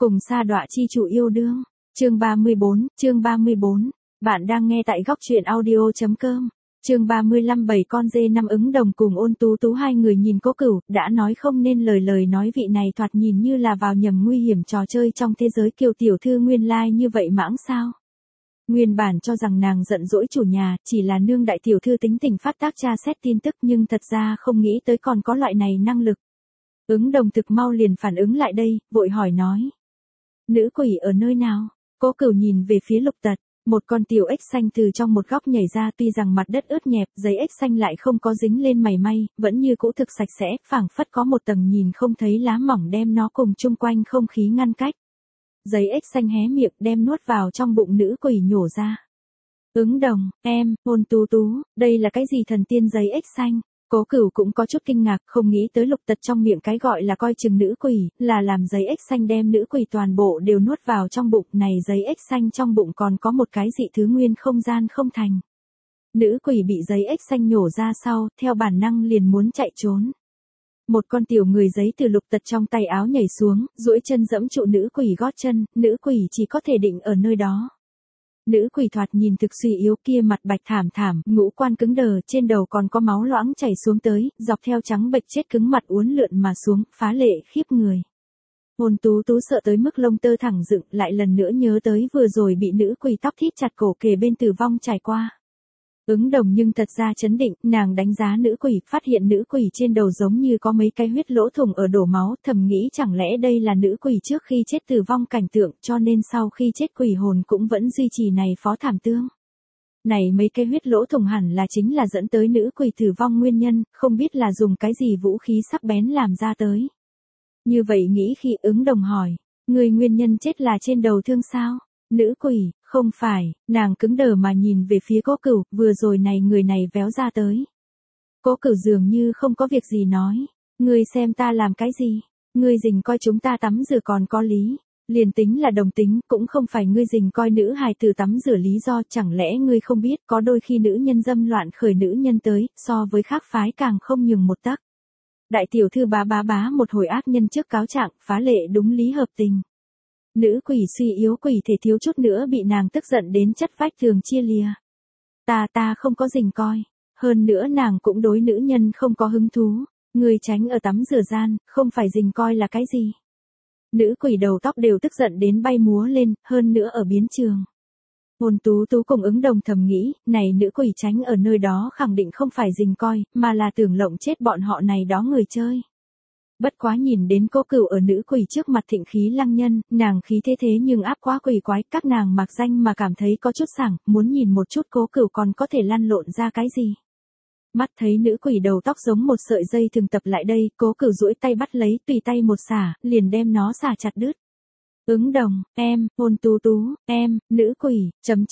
Cùng sa đọa chi chủ yêu đương. Chương 34. Bạn đang nghe tại góc truyện audio.com. Chương 35. 7 con dê năm Ứng Đồng cùng Ôn Tú Tú hai người nhìn Cố Cửu, đã nói không nên lời nói vị này thoạt nhìn như là vào nhầm nguy hiểm trò chơi trong thế giới Kiều tiểu thư nguyên lai như vậy mãng sao? Nguyên bản cho rằng nàng giận dỗi chủ nhà, chỉ là nương đại tiểu thư tính tình phát tác tra xét tin tức nhưng thật ra không nghĩ tới còn có loại này năng lực. Ứng Đồng thực mau liền phản ứng lại đây, vội hỏi nói. Nữ quỷ ở nơi nào? Cố Cửu nhìn về phía Lục Tật, một con tiểu ếch xanh từ trong một góc nhảy ra, tuy rằng mặt đất ướt nhẹp, giấy ếch xanh lại không có dính lên mảy may, vẫn như cũ thực sạch sẽ, phảng phất có một tầng nhìn không thấy lá mỏng đem nó cùng chung quanh không khí ngăn cách. Giấy ếch xanh hé miệng đem nuốt vào trong bụng nữ quỷ nhổ ra. Ứng Đồng, em, Ôn Tú Tú, đây là cái gì thần tiên giấy ếch xanh? Cố Cửu cũng có chút kinh ngạc, không nghĩ tới Lục Tật trong miệng cái gọi là coi chừng nữ quỷ, là làm giấy ếch xanh đem nữ quỷ toàn bộ đều nuốt vào trong bụng, này giấy ếch xanh trong bụng còn có một cái dị thứ nguyên không gian không thành. Nữ quỷ bị giấy ếch xanh nhổ ra sau, theo bản năng liền muốn chạy trốn. Một con tiểu người giấy từ Lục Tật trong tay áo nhảy xuống, duỗi chân giẫm trụ nữ quỷ gót chân, nữ quỷ chỉ có thể định ở nơi đó. Nữ quỷ thoạt nhìn thực suy yếu kia mặt bạch thảm, ngũ quan cứng đờ, trên đầu còn có máu loãng chảy xuống tới, dọc theo trắng bệch chết cứng mặt uốn lượn mà xuống, phá lệ khiếp người. Ôn Tú Tú sợ tới mức lông tơ thẳng dựng, lại lần nữa nhớ tới vừa rồi bị nữ quỷ tóc thít chặt cổ kề bên tử vong trải qua. Ứng Đồng nhưng thật ra chấn định, nàng đánh giá nữ quỷ, phát hiện nữ quỷ trên đầu giống như có mấy cái huyết lỗ thủng ở đổ máu, thầm nghĩ chẳng lẽ đây là nữ quỷ trước khi chết tử vong cảnh tượng, cho nên sau khi chết quỷ hồn cũng vẫn duy trì này phó thảm tương. Này mấy cái huyết lỗ thủng hẳn là chính là dẫn tới nữ quỷ tử vong nguyên nhân, không biết là dùng cái gì vũ khí sắc bén làm ra tới. Như vậy nghĩ khi Ứng Đồng hỏi, người nguyên nhân chết là trên đầu thương sao? Nữ quỷ, không phải, nàng cứng đờ mà nhìn về phía Cố Cửu, vừa rồi này người này véo ra tới. Cố Cửu dường như không có việc gì nói, ngươi xem ta làm cái gì, ngươi rình coi chúng ta tắm rửa còn có lý, liền tính là đồng tính, cũng không phải ngươi rình coi nữ hài tử tắm rửa lý do, chẳng lẽ ngươi không biết có đôi khi nữ nhân dâm loạn khởi nữ nhân tới, so với khác phái càng không nhường một tấc. Đại tiểu thư bá một hồi ác nhân trước cáo trạng, phá lệ đúng lý hợp tình. Nữ quỷ suy yếu quỷ thể thiếu chút nữa bị nàng tức giận đến chất vách tường chia lìa. Ta không có rình coi. Hơn nữa nàng cũng đối nữ nhân không có hứng thú. Người tránh ở tắm rửa gian, không phải rình coi là cái gì. Nữ quỷ đầu tóc đều tức giận đến bay múa lên, hơn nữa ở biến trường. Ôn Tú Tú cùng Ứng Đồng thầm nghĩ, này nữ quỷ tránh ở nơi đó khẳng định không phải rình coi, mà là tưởng lộng chết bọn họ này đó người chơi. Bất quá nhìn đến Cố Cửu ở nữ quỷ trước mặt thịnh khí lăng nhân, nàng khí thế nhưng áp quá quỷ quái, các nàng mặc danh mà cảm thấy có chút sảng, muốn nhìn một chút Cố Cửu còn có thể lăn lộn ra cái gì. Mắt thấy nữ quỷ đầu tóc giống một sợi dây thường tập lại đây, Cố Cửu duỗi tay bắt lấy, tùy tay một xả, liền đem nó xả chặt đứt. Ứng Đồng, em, Ôn Tú Tú, em, nữ quỷ,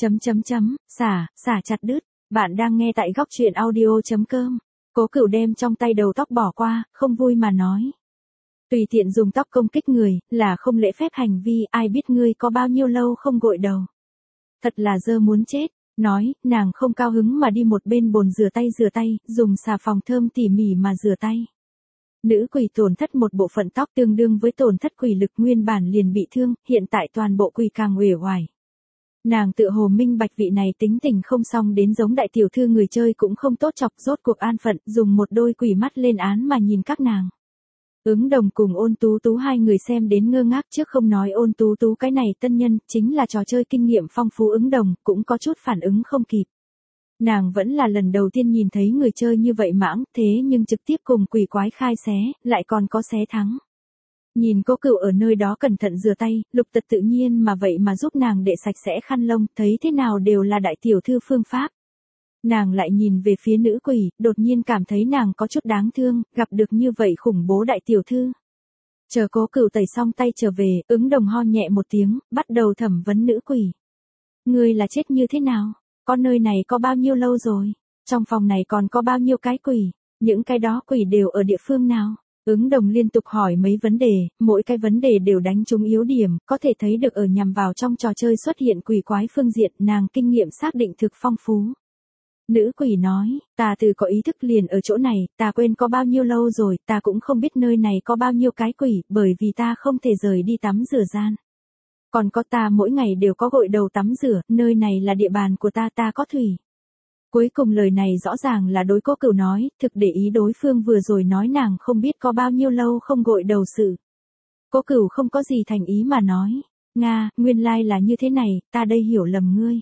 xả chặt đứt. Bạn đang nghe tại góc truyện audio.com. Cố Cửu đem trong tay đầu tóc bỏ qua, không vui mà nói. Tùy tiện dùng tóc công kích người, là không lễ phép hành vi, ai biết ngươi có bao nhiêu lâu không gội đầu. Thật là dơ muốn chết, nói, nàng không cao hứng mà đi một bên bồn rửa tay, dùng xà phòng thơm tỉ mỉ mà rửa tay. Nữ quỷ tổn thất một bộ phận tóc tương đương với tổn thất quỷ lực nguyên bản liền bị thương, hiện tại toàn bộ quỷ càng uể oải. Nàng tự hồ minh bạch vị này tính tình không xong đến giống đại tiểu thư người chơi cũng không tốt chọc, rốt cuộc an phận, dùng một đôi quỷ mắt lên án mà nhìn các nàng. Ứng Đồng cùng Ôn Tú Tú hai người xem đến ngơ ngác, trước không nói Ôn Tú Tú cái này tân nhân, chính là trò chơi kinh nghiệm phong phú Ứng Đồng, cũng có chút phản ứng không kịp. Nàng vẫn là lần đầu tiên nhìn thấy người chơi như vậy mãng, thế nhưng trực tiếp cùng quỷ quái khai xé, lại còn có xé thắng. Nhìn Cố Cửu ở nơi đó cẩn thận rửa tay, Lục Tật tự nhiên mà vậy mà giúp nàng để sạch sẽ khăn lông, thấy thế nào đều là đại tiểu thư phương pháp. Nàng lại nhìn về phía nữ quỷ, đột nhiên cảm thấy nàng có chút đáng thương, gặp được như vậy khủng bố đại tiểu thư. Chờ Cố Cửu tẩy xong tay trở về, Ứng Đồng ho nhẹ một tiếng, bắt đầu thẩm vấn nữ quỷ. Ngươi là chết như thế nào? Có nơi này có bao nhiêu lâu rồi? Trong phòng này còn có bao nhiêu cái quỷ? Những cái đó quỷ đều ở địa phương nào? Ứng Đồng liên tục hỏi mấy vấn đề, mỗi cái vấn đề đều đánh trúng yếu điểm, có thể thấy được ở nhằm vào trong trò chơi xuất hiện quỷ quái phương diện, nàng kinh nghiệm xác định thực phong phú. Nữ quỷ nói, ta từ có ý thức liền ở chỗ này, ta quên có bao nhiêu lâu rồi, ta cũng không biết nơi này có bao nhiêu cái quỷ, bởi vì ta không thể rời đi tắm rửa gian. Còn có ta mỗi ngày đều có gội đầu tắm rửa, nơi này là địa bàn của ta, ta có thủy. Cuối cùng lời này rõ ràng là đối Cố Cửu nói, thực để ý đối phương vừa rồi nói nàng không biết có bao nhiêu lâu không gội đầu sự. Cố Cửu không có gì thành ý mà nói, Nga, nguyên lai là như thế này, ta đây hiểu lầm ngươi.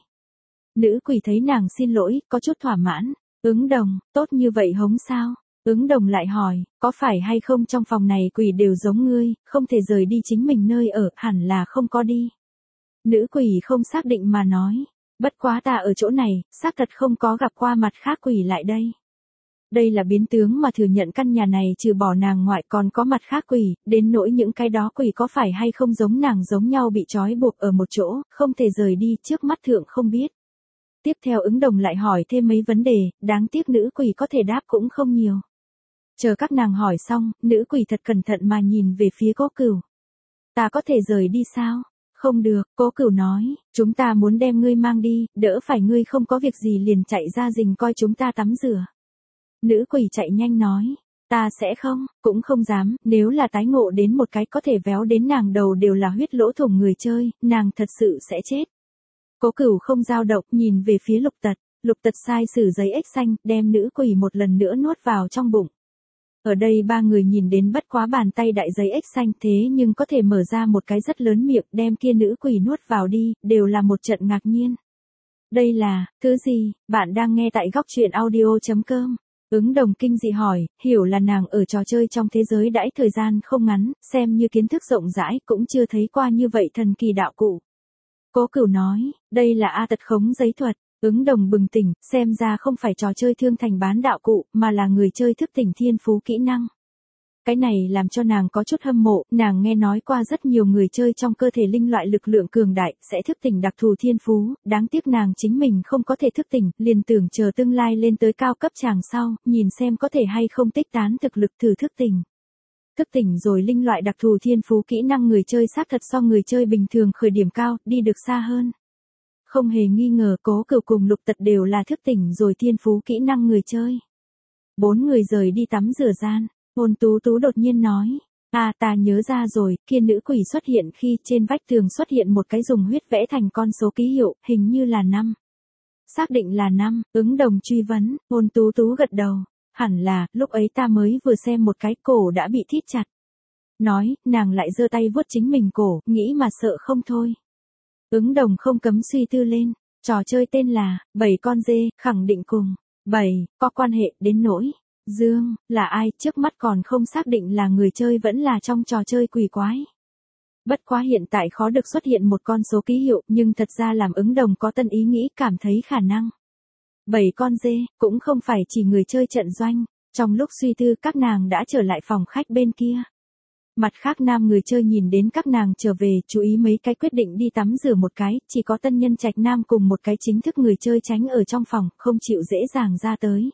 Nữ quỷ thấy nàng xin lỗi, có chút thỏa mãn, Ứng Đồng, tốt như vậy hống sao? Ứng Đồng lại hỏi, có phải hay không trong phòng này quỷ đều giống ngươi, không thể rời đi chính mình nơi ở, hẳn là không có đi. Nữ quỷ không xác định mà nói, bất quá ta ở chỗ này, xác thật không có gặp qua mặt khác quỷ lại đây. Đây là biến tướng mà thừa nhận căn nhà này trừ bỏ nàng ngoại còn có mặt khác quỷ, đến nỗi những cái đó quỷ có phải hay không giống nàng giống nhau bị trói buộc ở một chỗ, không thể rời đi, trước mắt thượng không biết. Tiếp theo Ứng Đồng lại hỏi thêm mấy vấn đề, đáng tiếc nữ quỷ có thể đáp cũng không nhiều. Chờ các nàng hỏi xong, nữ quỷ thật cẩn thận mà nhìn về phía Cố Cửu. Ta có thể rời đi sao? Không được, Cố Cửu nói, chúng ta muốn đem ngươi mang đi, đỡ phải ngươi không có việc gì liền chạy ra rình coi chúng ta tắm rửa. Nữ quỷ chạy nhanh nói, ta sẽ không, cũng không dám, nếu là tái ngộ đến một cái có thể véo đến nàng đầu đều là huyết lỗ thủng người chơi, nàng thật sự sẽ chết. Cố Cửu không dao động, nhìn về phía Lục Tật sai sử giấy ếch xanh, đem nữ quỷ một lần nữa nuốt vào trong bụng. Ở đây ba người nhìn đến bất quá bàn tay đại giấy ếch xanh thế nhưng có thể mở ra một cái rất lớn miệng đem kia nữ quỷ nuốt vào đi, đều là một trận ngạc nhiên. Đây là, thứ gì, bạn đang nghe tại góc truyện audio.com. Ứng Đồng kinh dị hỏi, hiểu là nàng ở trò chơi trong thế giới đãi thời gian không ngắn, xem như kiến thức rộng rãi cũng chưa thấy qua như vậy thần kỳ đạo cụ. Cố Cửu nói, đây là A tật khống giấy thuật. Ứng Đồng bừng tỉnh, xem ra không phải trò chơi thương thành bán đạo cụ, mà là người chơi thức tỉnh thiên phú kỹ năng. Cái này làm cho nàng có chút hâm mộ, nàng nghe nói qua rất nhiều người chơi trong cơ thể linh loại lực lượng cường đại, sẽ thức tỉnh đặc thù thiên phú, đáng tiếc nàng chính mình không có thể thức tỉnh, liền tưởng chờ tương lai lên tới cao cấp chàng sau, nhìn xem có thể hay không tích tán thực lực thử thức tỉnh. Thức tỉnh rồi linh loại đặc thù thiên phú kỹ năng người chơi xác thật so người chơi bình thường khởi điểm cao, đi được xa hơn. Không hề nghi ngờ Cố Cửu cùng Lục Tật đều là thức tỉnh rồi thiên phú kỹ năng người chơi. 4 người rời đi tắm rửa gian, Ôn Tú Tú đột nhiên nói, ta nhớ ra rồi, kia nữ quỷ xuất hiện khi trên vách tường xuất hiện một cái dùng huyết vẽ thành con số ký hiệu, hình như là 5. Xác định là 5, Ứng Đồng truy vấn, Ôn Tú Tú gật đầu, hẳn là, lúc ấy ta mới vừa xem một cái cổ đã bị thít chặt. Nói, nàng lại giơ tay vuốt chính mình cổ, nghĩ mà sợ không thôi. Ứng Đồng không cấm suy tư lên, trò chơi tên là 7 con dê, khẳng định cùng 7 có quan hệ đến nỗi Dương là ai, trước mắt còn không xác định là người chơi vẫn là trong trò chơi quỷ quái. Bất quá hiện tại khó được xuất hiện một con số ký hiệu, nhưng thật ra làm Ứng Đồng có tân ý nghĩ, cảm thấy khả năng. 7 con dê cũng không phải chỉ người chơi trận doanh. Trong lúc suy tư các nàng đã trở lại phòng khách bên kia. Mặt khác nam người chơi nhìn đến các nàng trở về, chú ý mấy cái quyết định đi tắm rửa một cái, chỉ có tân nhân trạch nam cùng một cái chính thức người chơi tránh ở trong phòng, không chịu dễ dàng ra tới.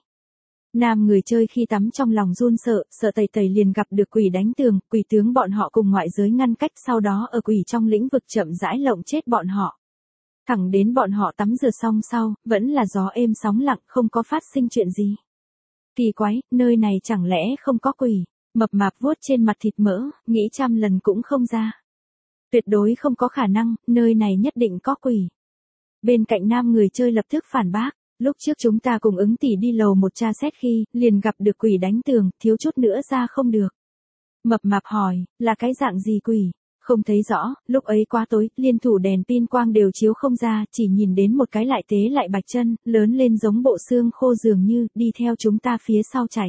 Nam người chơi khi tắm trong lòng run sợ tẩy tẩy liền gặp được quỷ đánh tường, quỷ tướng bọn họ cùng ngoại giới ngăn cách, sau đó ở quỷ trong lĩnh vực chậm rãi lộng chết bọn họ. Thẳng đến bọn họ tắm rửa xong sau, vẫn là gió êm sóng lặng, không có phát sinh chuyện gì. Kỳ quái, nơi này chẳng lẽ không có quỷ? Mập mạp vuốt trên mặt thịt mỡ, nghĩ trăm lần cũng không ra. Tuyệt đối không có khả năng, nơi này nhất định có quỷ. Bên cạnh nam người chơi lập tức phản bác, lúc trước chúng ta cùng Ứng tỷ đi lầu một tra xét khi, liền gặp được quỷ đánh tường, thiếu chút nữa ra không được. Mập mạp hỏi, là cái dạng gì quỷ? Không thấy rõ, lúc ấy quá tối, liên thủ đèn pin quang đều chiếu không ra, chỉ nhìn đến một cái lại tế lại bạch chân, lớn lên giống bộ xương khô dường như, đi theo chúng ta phía sau chạy.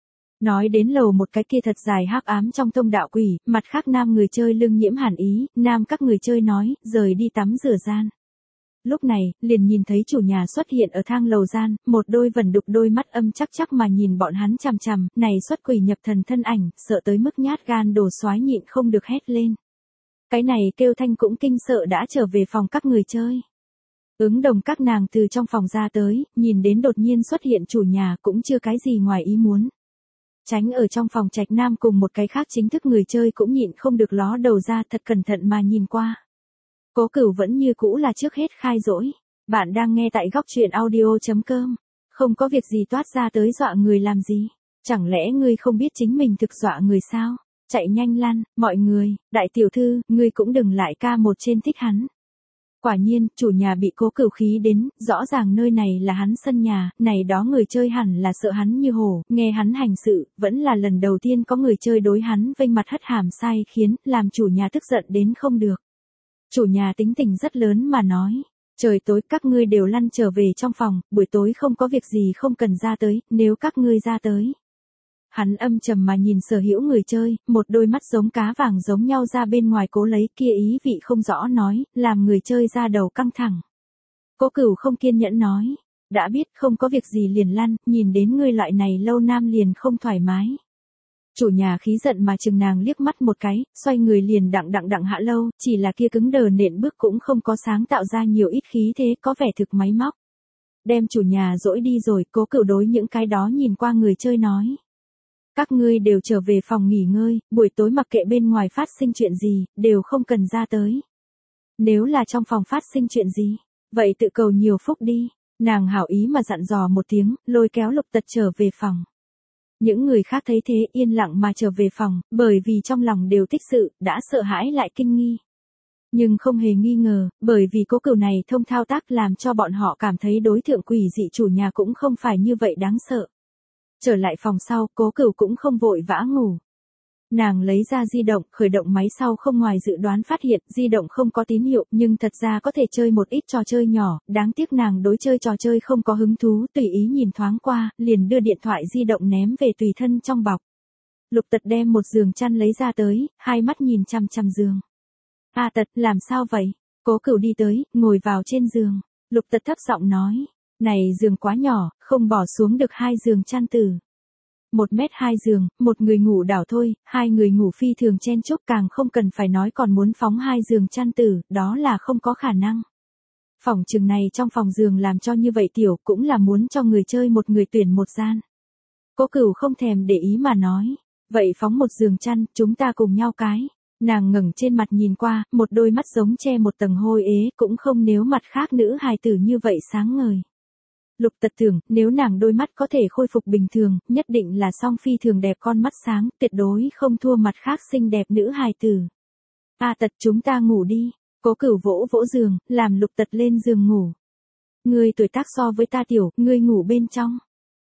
Nói đến lầu một cái kia thật dài hắc ám trong thông đạo quỷ, mặt khác nam người chơi lưng nhiễm hàn ý, nam các người chơi nói, rời đi tắm rửa gian. Lúc này, liền nhìn thấy chủ nhà xuất hiện ở thang lầu gian, một đôi vẩn đục đôi mắt âm chắc mà nhìn bọn hắn chằm chằm, này xuất quỷ nhập thần thân ảnh, sợ tới mức nhát gan đồ soái nhịn không được hét lên. Cái này kêu thanh cũng kinh sợ đã trở về phòng các người chơi. Ứng Đồng các nàng từ trong phòng ra tới, nhìn đến đột nhiên xuất hiện chủ nhà cũng chưa cái gì ngoài ý muốn. Tránh ở trong phòng trạch nam cùng một cái khác chính thức người chơi cũng nhịn không được ló đầu ra thật cẩn thận mà nhìn qua. Cố Cửu vẫn như cũ là trước hết khai dỗi. Bạn đang nghe tại góc truyện audio.com. Không có việc gì toát ra tới dọa người làm gì? Chẳng lẽ ngươi không biết chính mình thực dọa người sao? Chạy nhanh lăn, mọi người, đại tiểu thư, ngươi cũng đừng lại ca một trên thích hắn. Quả nhiên, chủ nhà bị Cố Cửu khí đến, rõ ràng nơi này là hắn sân nhà, này đó người chơi hẳn là sợ hắn như hổ, nghe hắn hành sự, vẫn là lần đầu tiên có người chơi đối hắn vênh mặt hất hàm sai khiến, làm chủ nhà tức giận đến không được. Chủ nhà tính tình rất lớn mà nói, trời tối các ngươi đều lăn trở về trong phòng, buổi tối không có việc gì không cần ra tới, nếu các ngươi ra tới. Hắn âm trầm mà nhìn sở hữu người chơi, một đôi mắt giống cá vàng giống nhau ra bên ngoài cố lấy kia ý vị không rõ nói, làm người chơi ra đầu căng thẳng. Cố Cửu không kiên nhẫn nói, đã biết không có việc gì liền lăn, nhìn đến ngươi loại này lâu nam liền không thoải mái. Chủ nhà khí giận mà chừng nàng liếc mắt một cái, xoay người liền đặng hạ lâu, chỉ là kia cứng đờ nện bước cũng không có sáng tạo ra nhiều ít khí thế có vẻ thực máy móc. Đem chủ nhà dỗi đi rồi, Cố Cửu đối những cái đó nhìn qua người chơi nói. Các ngươi đều trở về phòng nghỉ ngơi, buổi tối mặc kệ bên ngoài phát sinh chuyện gì, đều không cần ra tới. Nếu là trong phòng phát sinh chuyện gì, vậy tự cầu nhiều phúc đi. Nàng hảo ý mà dặn dò một tiếng, lôi kéo Lục Tật trở về phòng. Những người khác thấy thế yên lặng mà trở về phòng, bởi vì trong lòng đều tích sự, đã sợ hãi lại kinh nghi. Nhưng không hề nghi ngờ, bởi vì Cố Cửu này thông thao tác làm cho bọn họ cảm thấy đối tượng quỷ dị chủ nhà cũng không phải như vậy đáng sợ. Trở lại phòng sau, Cố Cửu cũng không vội vã ngủ. Nàng lấy ra di động, khởi động máy sau không ngoài dự đoán phát hiện di động không có tín hiệu nhưng thật ra có thể chơi một ít trò chơi nhỏ, đáng tiếc nàng đối chơi trò chơi không có hứng thú, tùy ý nhìn thoáng qua, liền đưa điện thoại di động ném về tùy thân trong bọc. Lục Tật đem một giường chăn lấy ra tới, hai mắt nhìn chằm chằm giường. A Tật, làm sao vậy? Cố Cửu đi tới, ngồi vào trên giường. Lục Tật thấp giọng nói, này giường quá nhỏ, không bỏ xuống được hai giường chăn tử. 1m2 giường, một người ngủ đảo thôi, hai người ngủ phi thường chen chúc càng không cần phải nói còn muốn phóng hai giường chăn tử, đó là không có khả năng. Phòng chừng này trong phòng giường làm cho như vậy tiểu cũng là muốn cho người chơi một người tuyển một gian. Cố Cửu không thèm để ý mà nói, vậy phóng một giường chăn, chúng ta cùng nhau cái. Nàng ngẩng trên mặt nhìn qua, một đôi mắt giống che một tầng hôi ế, cũng không nếu mặt khác nữ hài tử như vậy sáng ngời. Lục Tật tưởng, nếu nàng đôi mắt có thể khôi phục bình thường, nhất định là song phi thường đẹp con mắt sáng, tuyệt đối không thua mặt khác xinh đẹp nữ hài tử. A Tật, chúng ta ngủ đi. Cố Cửu vỗ vỗ giường, làm Lục Tật lên giường ngủ. Ngươi tuổi tác so với ta tiểu, ngươi ngủ bên trong.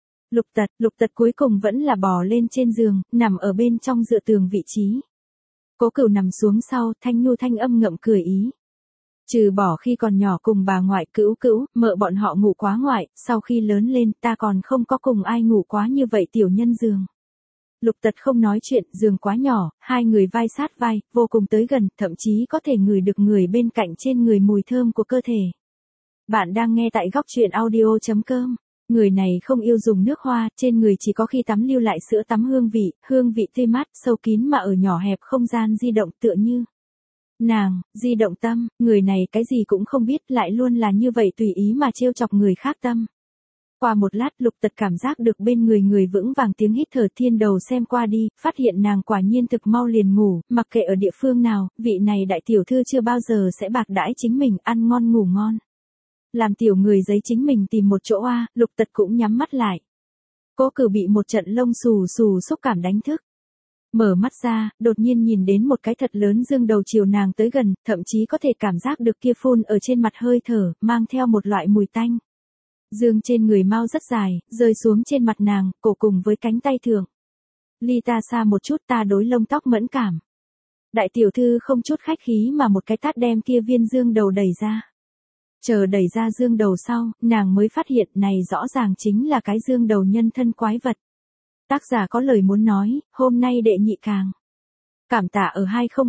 Lục Tật cuối cùng vẫn là bò lên trên giường, nằm ở bên trong dựa tường vị trí. Cố Cửu nằm xuống sau, thanh nhu thanh âm ngậm cười ý. Trừ bỏ khi còn nhỏ cùng bà ngoại cữu, mợ bọn họ ngủ quá ngoại, sau khi lớn lên ta còn không có cùng ai ngủ quá như vậy tiểu nhân giường. Lục Tật không nói chuyện, giường quá nhỏ, hai người vai sát vai, vô cùng tới gần, thậm chí có thể ngửi được người bên cạnh trên người mùi thơm của cơ thể. Bạn đang nghe tại góc truyện audio.com. Người này không yêu dùng nước hoa, trên người chỉ có khi tắm lưu lại sữa tắm hương vị tươi mát, sâu kín mà ở nhỏ hẹp không gian di động tựa như. Nàng, di động tâm, người này cái gì cũng không biết lại luôn là như vậy tùy ý mà trêu chọc người khác tâm. Qua một lát Lục Tật cảm giác được bên người vững vàng tiếng hít thở thiên đầu xem qua đi, phát hiện nàng quả nhiên thực mau liền ngủ, mặc kệ ở địa phương nào, vị này đại tiểu thư chưa bao giờ sẽ bạc đãi chính mình ăn ngon ngủ ngon. Làm tiểu người giấy chính mình tìm một chỗ Lục Tật cũng nhắm mắt lại. Cố Cửu bị một trận lông xù xúc cảm đánh thức. Mở mắt ra, đột nhiên nhìn đến một cái thật lớn dương đầu chiều nàng tới gần, thậm chí có thể cảm giác được kia phun ở trên mặt hơi thở, mang theo một loại mùi tanh. Dương trên người mau rất dài, rơi xuống trên mặt nàng, cổ cùng với cánh tay thượng. Ly ta xa một chút, ta đối lông tóc mẫn cảm. Đại tiểu thư không chút khách khí mà một cái tát đem kia viên dương đầu đẩy ra. Chờ đẩy ra dương đầu sau, nàng mới phát hiện này rõ ràng chính là cái dương đầu nhân thân quái vật. Tác giả có lời muốn nói, hôm nay đệ nhị càng. Cảm tạ ở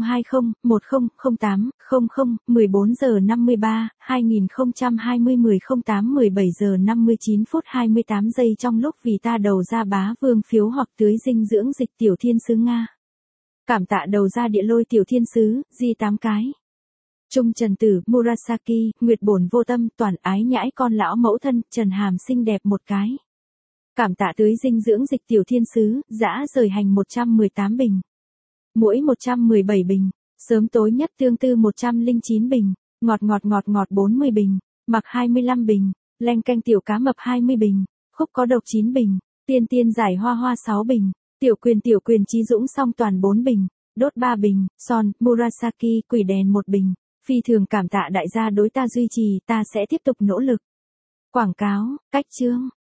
2020-1008-00, 14 giờ 53, 2020 1008 17 giờ 59 phút 28 giây trong lúc vì ta đầu ra bá vương phiếu hoặc tưới dinh dưỡng dịch tiểu thiên sứ Nga. Cảm tạ đầu ra địa lôi tiểu thiên sứ, di 8 cái. Trung Trần Tử, Murasaki, Nguyệt Bổn Vô Tâm, toàn ái nhãi con lão mẫu thân, Trần Hàm xinh đẹp một cái. Cảm tạ tưới dinh dưỡng dịch tiểu thiên sứ, dã rời hành 118 bình. Muỗi 117 bình, sớm tối nhất tương tư 109 bình, ngọt 40 bình, mặc 25 bình, leng canh tiểu cá mập 20 bình. Khúc có độc 9 bình, tiên tiên giải hoa hoa 6 bình, tiểu quyền trí dũng song toàn 4 bình, đốt 3 bình, son, Murasaki, quỷ đèn 1 bình. Phi thường cảm tạ đại gia đối ta duy trì, ta sẽ tiếp tục nỗ lực. Quảng cáo, cách chương.